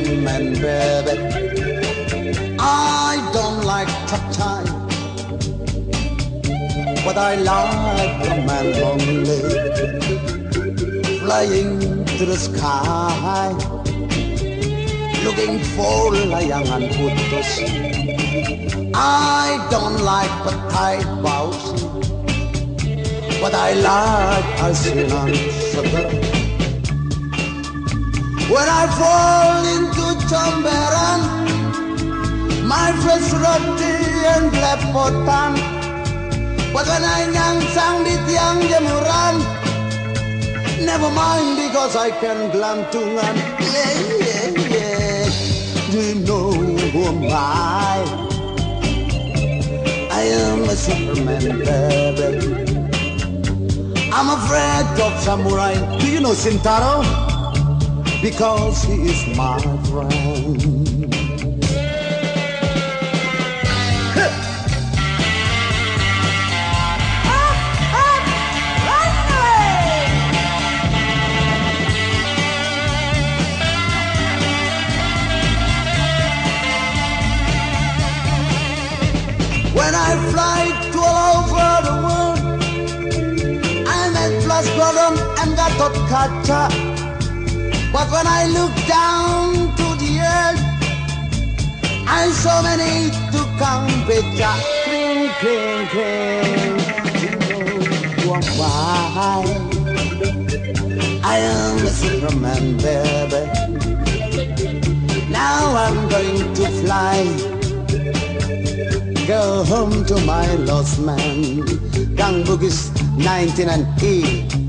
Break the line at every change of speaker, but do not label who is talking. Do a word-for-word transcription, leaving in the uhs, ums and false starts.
Superman, baby. I don't like tough time, but I like the man lonely, flying to the sky, looking for layangan putus. I don't like the tight bows, but I like asinan seger. When I fall into comberan, my face roti and lepotan. But when I nyangsang di tiang jemuran, never mind because I can gelantungan. Yeah, yeah, yeah. Do you know who am I? I am a Superman, baby. I'm afraid of samurai. Do you know Shintaro? Because he is my friend. When I fly to all over the world, I'm at Flash Gordon and Gatot Kaca. But when I look down to the earth, I saw many tukang beca. Kring, kring, kring. You know why I am a Superman, baby. Now I'm going to fly, go home to my lost man. Gang Bugis ninety-nine E